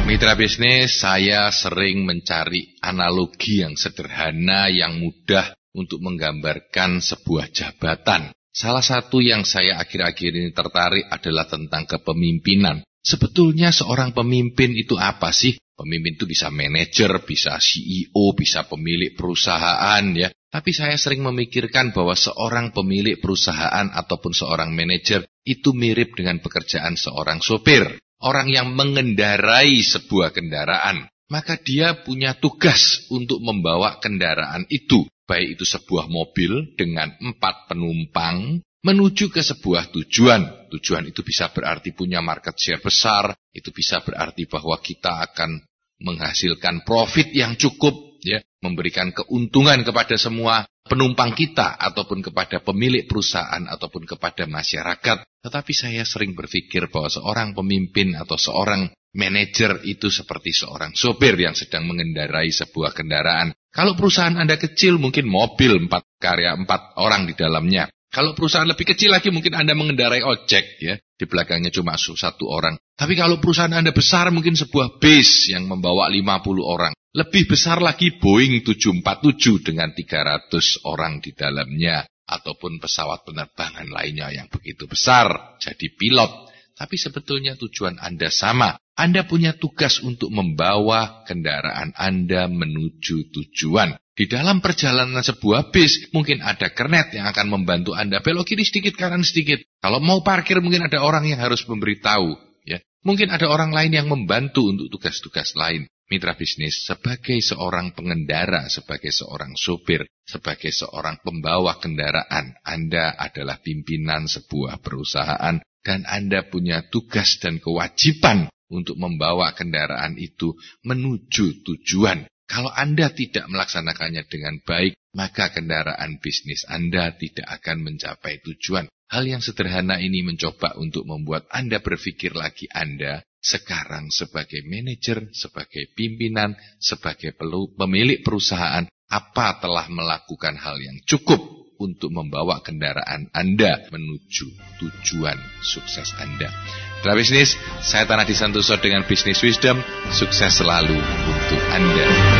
Mitra bisnis, saya sering mencari analogi yang sederhana, yang mudah untuk menggambarkan sebuah jabatan. Salah satu yang saya akhir-akhir ini tertarik adalah tentang kepemimpinan. Sebetulnya seorang pemimpin itu apa sih? Pemimpin itu bisa manajer, bisa CEO, bisa pemilik perusahaan ya. Tapi saya sering memikirkan bahwa seorang pemilik perusahaan ataupun seorang manajer itu mirip dengan pekerjaan seorang sopir. Orang yang mengendarai sebuah kendaraan. Maka dia punya tugas untuk membawa kendaraan itu. Baik itu sebuah mobil dengan 4 penumpang menuju ke sebuah tujuan. Tujuan itu bisa berarti punya market share besar. Itu bisa berarti bahwa kita akan menghasilkan profit yang cukup, ya, memberikan keuntungan kepada semua penumpang kita ataupun kepada pemilik perusahaan ataupun kepada masyarakat. Tetapi saya sering berpikir bahwa seorang pemimpin atau seorang manajer itu seperti seorang sopir yang sedang mengendarai sebuah kendaraan. Kalau perusahaan Anda kecil, mungkin mobil 4 orang di dalamnya. Kalau perusahaan lebih kecil lagi, mungkin Anda mengendarai ojek, ya. Di belakangnya cuma 1 orang. Tapi kalau perusahaan Anda besar, mungkin sebuah bus yang membawa 50 orang. Lebih besar lagi Boeing 747 dengan 300 orang di dalamnya. Ataupun pesawat penerbangan lainnya yang begitu besar, jadi pilot. Tapi sebetulnya tujuan Anda sama. Anda punya tugas untuk membawa kendaraan Anda menuju tujuan. Di dalam perjalanan sebuah bis, mungkin ada kernet yang akan membantu Anda belok kiri sedikit, kanan sedikit. Kalau mau parkir, mungkin ada orang yang harus memberitahu. Ya. Mungkin ada orang lain yang membantu untuk tugas-tugas lain. Mitra bisnis, sebagai seorang pengendara, sebagai seorang sopir, sebagai seorang pembawa kendaraan, Anda adalah pimpinan sebuah perusahaan dan Anda punya tugas dan kewajiban untuk membawa kendaraan itu menuju tujuan. Kalau Anda tidak melaksanakannya dengan baik, maka kendaraan bisnis Anda tidak akan mencapai tujuan. Hal yang sederhana ini mencoba untuk membuat Anda berpikir lagi Anda sekarang sebagai manajer, sebagai pimpinan, sebagai pemilik perusahaan, apa telah melakukan hal yang cukup untuk membawa kendaraan Anda menuju tujuan sukses Anda. Mitra bisnis, saya Tanah Disantoso dengan Business Wisdom, sukses selalu untuk Anda.